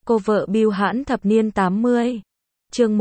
Cô vợ bưu hãn thập niên 80. Chương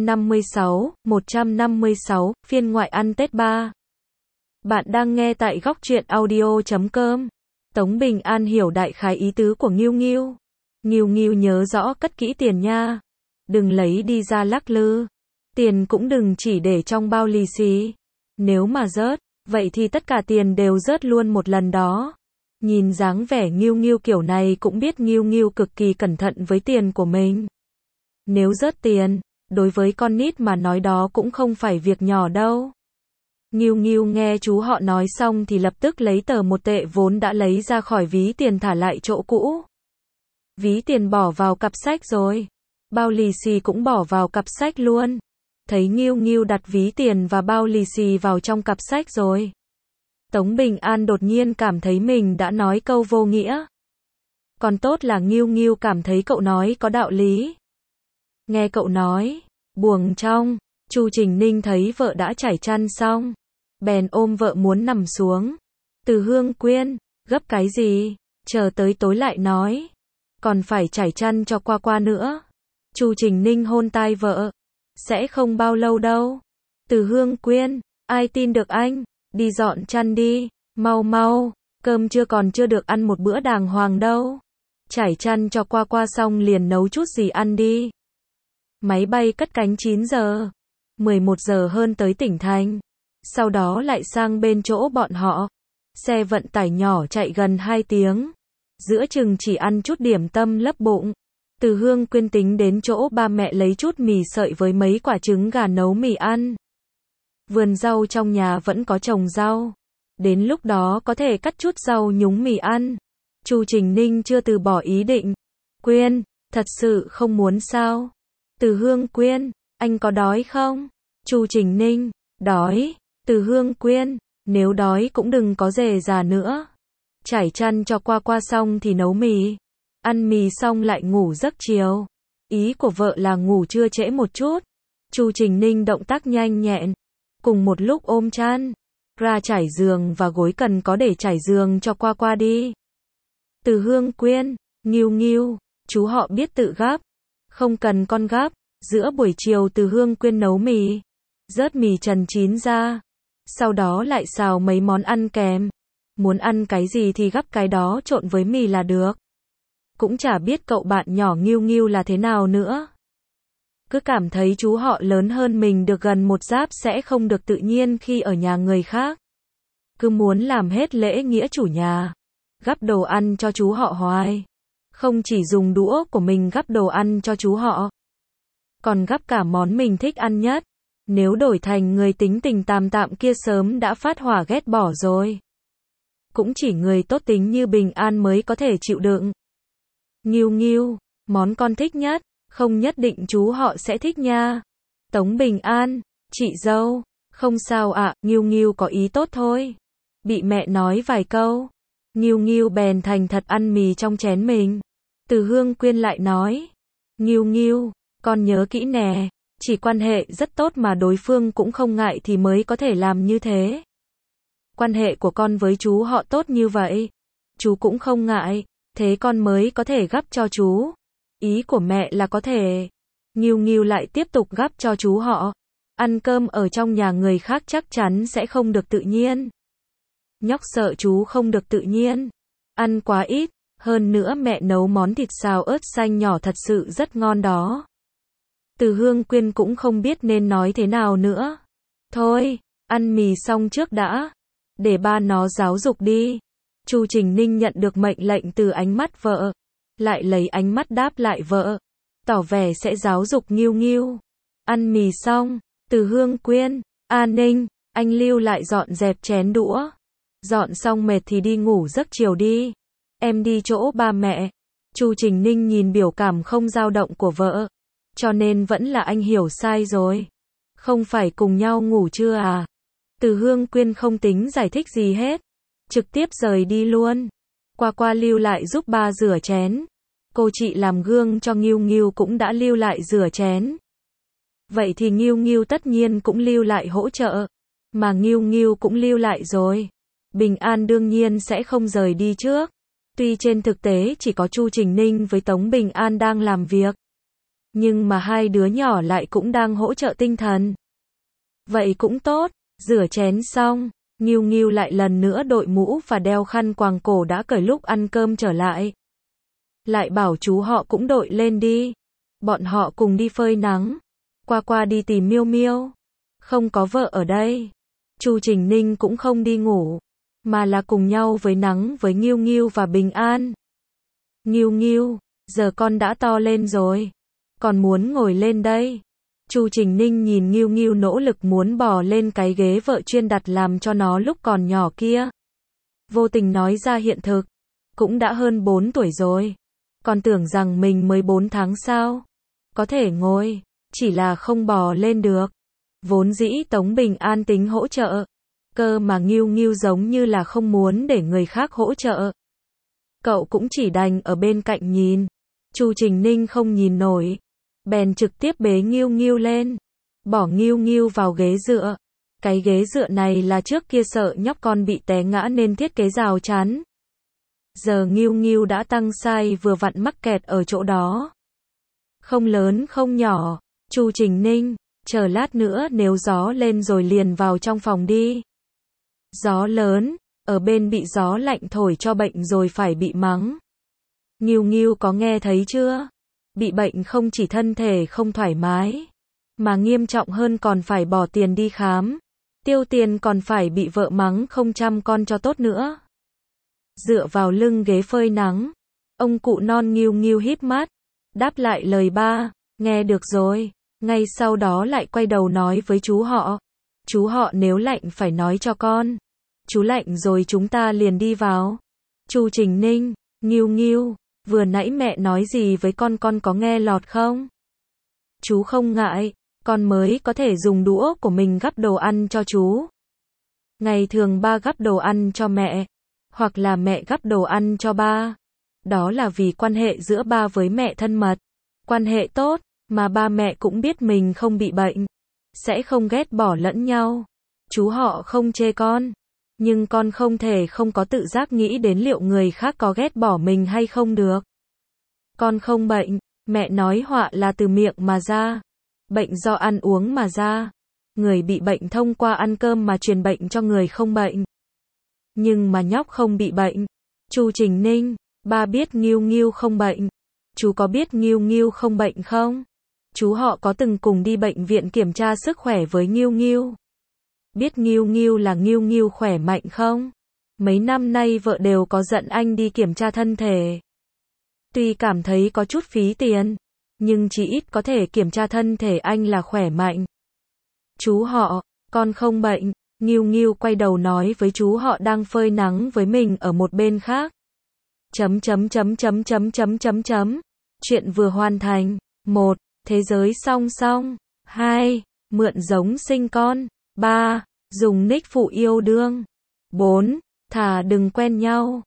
156, phiên ngoại ăn Tết 3. Bạn đang nghe tại góc truyện audio.com. Tống Bình An hiểu đại khái ý tứ của Nghiêu Nghiêu. Nghiêu Nghiêu nhớ rõ cất kỹ tiền nha. Đừng lấy đi ra lắc lư. Tiền cũng đừng chỉ để trong bao lì xì. Nếu mà rớt, vậy thì tất cả tiền đều rớt luôn một lần đó. Nhìn dáng vẻ Nghiêu Nghiêu kiểu này cũng biết Nghiêu Nghiêu cực kỳ cẩn thận với tiền của mình. Nếu rớt tiền, đối với con nít mà nói đó cũng không phải việc nhỏ đâu. Nghiêu Nghiêu nghe chú họ nói xong thì lập tức lấy tờ 1 tệ vốn đã lấy ra khỏi ví tiền thả lại chỗ cũ. Ví tiền bỏ vào cặp sách rồi. Bao lì xì cũng bỏ vào cặp sách luôn. Thấy Nghiêu Nghiêu đặt ví tiền và bao lì xì vào trong cặp sách rồi. Tống Bình An đột nhiên cảm thấy mình đã nói câu vô nghĩa. Còn tốt là Nghiêu Nghiêu cảm thấy cậu nói có đạo lý. Nghe cậu nói, buồng trong, Chu Trình Ninh thấy vợ đã trải chăn xong, bèn ôm vợ muốn nằm xuống. Từ Hương Quyên, gấp cái gì, chờ tới tối lại nói. Còn phải trải chăn cho qua qua nữa. Chu Trình Ninh hôn tai vợ. Sẽ không bao lâu đâu. Từ Hương Quyên, ai tin được anh, đi dọn chăn đi, mau mau, cơm chưa còn chưa được ăn một bữa đàng hoàng đâu. Trải chăn cho qua qua xong liền nấu chút gì ăn đi. Máy bay cất cánh 9 giờ, 11 giờ hơn tới tỉnh thành, sau đó lại sang bên chỗ bọn họ. Xe vận tải nhỏ chạy gần 2 tiếng, giữa chừng chỉ ăn chút điểm tâm lấp bụng. Từ Hương Quyên tính đến chỗ ba mẹ lấy chút mì sợi với mấy quả trứng gà nấu mì ăn. Vườn rau trong nhà vẫn có trồng rau, đến lúc đó có thể cắt chút rau nhúng mì ăn. Chu Trình Ninh chưa từ bỏ ý định. Quyên, thật sự không muốn sao? Từ Hương Quyên, anh có đói không? Chu Trình Ninh, đói. Từ Hương Quyên, nếu đói cũng đừng có dề già nữa. Trải chăn cho qua qua xong thì nấu mì. Ăn mì xong lại ngủ giấc chiều. Ý của vợ là ngủ trưa trễ một chút. Chu Trình Ninh động tác nhanh nhẹn. Cùng một lúc ôm chăn. Ra trải giường và gối cần có để trải giường cho qua qua đi. Từ Hương Quyên, Nghiêu Nghiêu, chú họ biết tự gắp. Không cần con gắp. Giữa buổi chiều Từ Hương Quyên nấu mì. Rớt mì trần chín ra. Sau đó lại xào mấy món ăn kèm. Muốn ăn cái gì thì gắp cái đó trộn với mì là được. Cũng chả biết cậu bạn nhỏ Nghiêu Nghiêu là thế nào nữa. Cứ cảm thấy chú họ lớn hơn mình được gần một giáp sẽ không được tự nhiên khi ở nhà người khác. Cứ muốn làm hết lễ nghĩa chủ nhà. Gắp đồ ăn cho chú họ hoài. Không chỉ dùng đũa của mình gắp đồ ăn cho chú họ. Còn gắp cả món mình thích ăn nhất. Nếu đổi thành người tính tình tàm tạm kia sớm đã phát hỏa ghét bỏ rồi. Cũng chỉ người tốt tính như Bình An mới có thể chịu đựng. Nghiêu Nghiêu, món con thích nhất, không nhất định chú họ sẽ thích nha. Tống Bình An, chị dâu, không sao ạ, Nghiêu Nghiêu có ý tốt thôi. Bị mẹ nói vài câu, Nghiêu Nghiêu bèn thành thật ăn mì trong chén mình. Từ Hương Quyên lại nói, Nghiêu Nghiêu, con nhớ kỹ nè, chỉ quan hệ rất tốt mà đối phương cũng không ngại thì mới có thể làm như thế. Quan hệ của con với chú họ tốt như vậy, chú cũng không ngại. Thế con mới có thể gắp cho chú. Ý của mẹ là có thể. Nghiêu Nghiêu lại tiếp tục gắp cho chú họ. Ăn cơm ở trong nhà người khác chắc chắn sẽ không được tự nhiên. Nhóc sợ chú không được tự nhiên. Ăn quá ít. Hơn nữa mẹ nấu món thịt xào ớt xanh nhỏ thật sự rất ngon đó. Từ Hương Quyên cũng không biết nên nói thế nào nữa. Thôi, ăn mì xong trước đã. Để ba nó giáo dục đi. Chu Trình Ninh nhận được mệnh lệnh từ ánh mắt vợ, lại lấy ánh mắt đáp lại vợ, tỏ vẻ sẽ giáo dục Nghiêu Nghiêu. Ăn mì xong, Từ Hương Quyên, An Ninh, anh lưu lại dọn dẹp chén đũa. Dọn xong mệt thì đi ngủ giấc chiều đi. Em đi chỗ ba mẹ. Chu Trình Ninh nhìn biểu cảm không dao động của vợ, cho nên vẫn là anh hiểu sai rồi. Không phải cùng nhau ngủ chưa à? Từ Hương Quyên không tính giải thích gì hết. Trực tiếp rời đi luôn. Qua qua lưu lại giúp ba rửa chén. Cô chị làm gương cho Nghiêu Nghiêu cũng đã lưu lại rửa chén. Vậy thì Nghiêu Nghiêu tất nhiên cũng lưu lại hỗ trợ. Mà Nghiêu Nghiêu cũng lưu lại rồi. Bình An đương nhiên sẽ không rời đi trước. Tuy trên thực tế chỉ có Chu Trình Ninh với Tống Bình An đang làm việc, nhưng mà hai đứa nhỏ lại cũng đang hỗ trợ tinh thần. Vậy cũng tốt, rửa chén xong, Nghiêu Nghiêu lại lần nữa đội mũ và đeo khăn quàng cổ đã cởi lúc ăn cơm trở lại. Lại bảo chú họ cũng đội lên đi. Bọn họ cùng đi phơi nắng. Qua qua đi tìm Miêu Miêu. Không có vợ ở đây. Chu Trình Ninh cũng không đi ngủ, mà là cùng nhau với nắng với Nghiêu Nghiêu và Bình An. Nghiêu Nghiêu, giờ con đã to lên rồi. Còn muốn ngồi lên đây. Chu Trình Ninh nhìn Nghiêu Nghiêu nỗ lực muốn bò lên cái ghế vợ chuyên đặt làm cho nó lúc còn nhỏ kia. Vô tình nói ra hiện thực. Cũng đã hơn 4 tuổi rồi. Còn tưởng rằng mình mới 4 tháng sao. Có thể ngồi, chỉ là không bò lên được. Vốn dĩ Tống Bình An tính hỗ trợ. Cơ mà Nghiêu Nghiêu giống như là không muốn để người khác hỗ trợ. Cậu cũng chỉ đành ở bên cạnh nhìn. Chu Trình Ninh không nhìn nổi. Bèn trực tiếp bế Nghiêu Nghiêu lên. Bỏ Nghiêu Nghiêu vào ghế dựa. Cái ghế dựa này là trước kia sợ nhóc con bị té ngã nên thiết kế rào chắn. Giờ Nghiêu Nghiêu đã tăng size vừa vặn mắc kẹt ở chỗ đó. Không lớn không nhỏ. Chu Trình Ninh, chờ lát nữa nếu gió lên rồi liền vào trong phòng đi. Gió lớn, ở bên bị gió lạnh thổi cho bệnh rồi phải bị mắng. Nghiêu Nghiêu có nghe thấy chưa? Bị bệnh không chỉ thân thể không thoải mái, mà nghiêm trọng hơn còn phải bỏ tiền đi khám. Tiêu tiền còn phải bị vợ mắng không chăm con cho tốt nữa. Dựa vào lưng ghế phơi nắng, ông cụ non Nghiêu Nghiêu híp mắt, đáp lại lời ba, nghe được rồi. Ngay sau đó lại quay đầu nói với chú họ. Chú họ nếu lạnh phải nói cho con. Chú lạnh rồi chúng ta liền đi vào. Chu Trình Ninh, Nghiêu Nghiêu, vừa nãy mẹ nói gì với con có nghe lọt không? Chú không ngại, con mới có thể dùng đũa của mình gắp đồ ăn cho chú. Ngày thường ba gắp đồ ăn cho mẹ, hoặc là mẹ gắp đồ ăn cho ba. Đó là vì quan hệ giữa ba với mẹ thân mật, quan hệ tốt, mà ba mẹ cũng biết mình không bị bệnh, sẽ không ghét bỏ lẫn nhau. Chú họ không chê con, nhưng con không thể không có tự giác nghĩ đến liệu người khác có ghét bỏ mình hay không được. Con không bệnh, mẹ nói họa là từ miệng mà ra, bệnh do ăn uống mà ra. Người bị bệnh thông qua ăn cơm mà truyền bệnh cho người không bệnh. Nhưng mà nhóc không bị bệnh. Chu Trình Ninh, ba biết Nghiêu Nghiêu không bệnh. Chú có biết Nghiêu Nghiêu không bệnh không? Chú họ có từng cùng đi bệnh viện kiểm tra sức khỏe với Nghiêu Nghiêu. Biết Nghiêu Nghiêu là Nghiêu Nghiêu khỏe mạnh không? Mấy năm nay vợ đều có dẫn anh đi kiểm tra thân thể. Tuy cảm thấy có chút phí tiền, nhưng chỉ ít có thể kiểm tra thân thể anh là khỏe mạnh. Chú họ, con không bệnh. Nghiêu Nghiêu quay đầu nói với chú họ đang phơi nắng với mình ở một bên khác. Chuyện vừa hoàn thành. 1. Thế giới song song. 2. Mượn giống sinh con. 3. Dùng nick phụ yêu đương. 4. Thà đừng quen nhau.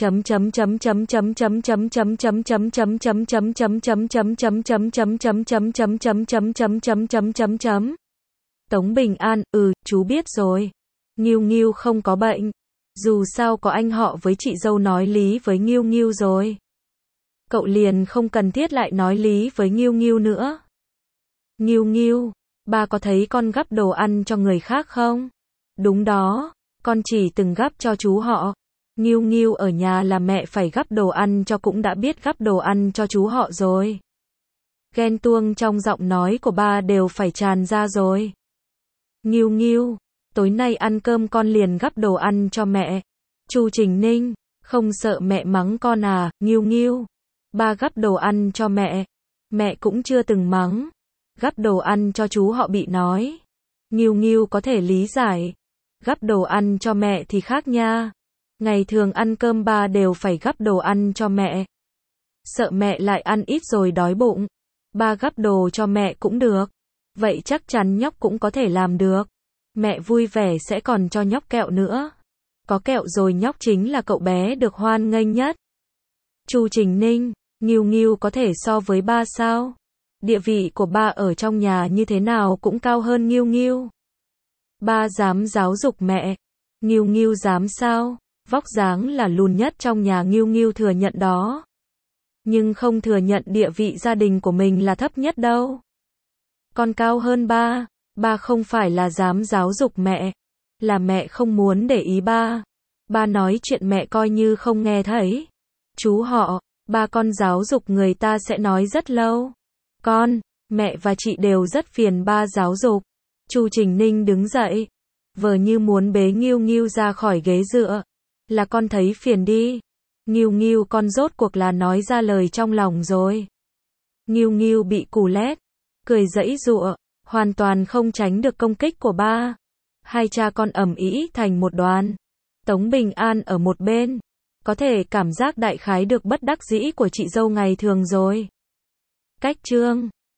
Tống Bình An, chú biết rồi. Nghiêu Nghiêu không có bệnh. Dù sao có anh họ với chị dâu nói lý với Nghiêu Nghiêu rồi. Cậu liền không cần thiết lại nói lý với Nghiêu Nghiêu nữa. Nghiêu Nghiêu, ba có thấy con gắp đồ ăn cho người khác không? Đúng đó, con chỉ từng gắp cho chú họ. Nghiêu Nghiêu ở nhà là mẹ phải gắp đồ ăn cho cũng đã biết gắp đồ ăn cho chú họ rồi. Ghen tuông trong giọng nói của ba đều phải tràn ra rồi. Nghiêu Nghiêu, tối nay ăn cơm con liền gắp đồ ăn cho mẹ. Chu Trình Ninh, không sợ mẹ mắng con à? Nghiêu Nghiêu, ba gắp đồ ăn cho mẹ. Mẹ cũng chưa từng mắng. Gắp đồ ăn cho chú họ bị nói. Nghiêu Nghiêu có thể lý giải. Gắp đồ ăn cho mẹ thì khác nha. Ngày thường ăn cơm ba đều phải gắp đồ ăn cho mẹ. Sợ mẹ lại ăn ít rồi đói bụng. Ba gắp đồ cho mẹ cũng được. Vậy chắc chắn nhóc cũng có thể làm được. Mẹ vui vẻ sẽ còn cho nhóc kẹo nữa. Có kẹo rồi nhóc chính là cậu bé được hoan nghênh nhất. Chu Trình Ninh, Nghiêu Nghiêu có thể so với ba sao? Địa vị của ba ở trong nhà như thế nào cũng cao hơn Nghiêu Nghiêu. Ba dám giáo dục mẹ. Nghiêu Nghiêu dám sao? Vóc dáng là lùn nhất trong nhà Nghiêu Nghiêu thừa nhận đó. Nhưng không thừa nhận địa vị gia đình của mình là thấp nhất đâu. Con cao hơn ba. Ba không phải là dám giáo dục mẹ. Là mẹ không muốn để ý ba. Ba nói chuyện mẹ coi như không nghe thấy. Chú họ, ba con giáo dục người ta sẽ nói rất lâu. Con, mẹ và chị đều rất phiền ba giáo dục. Chu Trình Ninh đứng dậy. Vờ như muốn bế Nghiêu Nghiêu ra khỏi ghế dựa. Là con thấy phiền đi. Nghiêu Nghiêu con rốt cuộc là nói ra lời trong lòng rồi. Nghiêu Nghiêu bị cù lét. Cười giãy giụa. Hoàn toàn không tránh được công kích của ba. Hai cha con ầm ĩ thành một đoàn. Tống Bình An ở một bên. Có thể cảm giác đại khái được bất đắc dĩ của chị dâu ngày thường rồi. Cách chương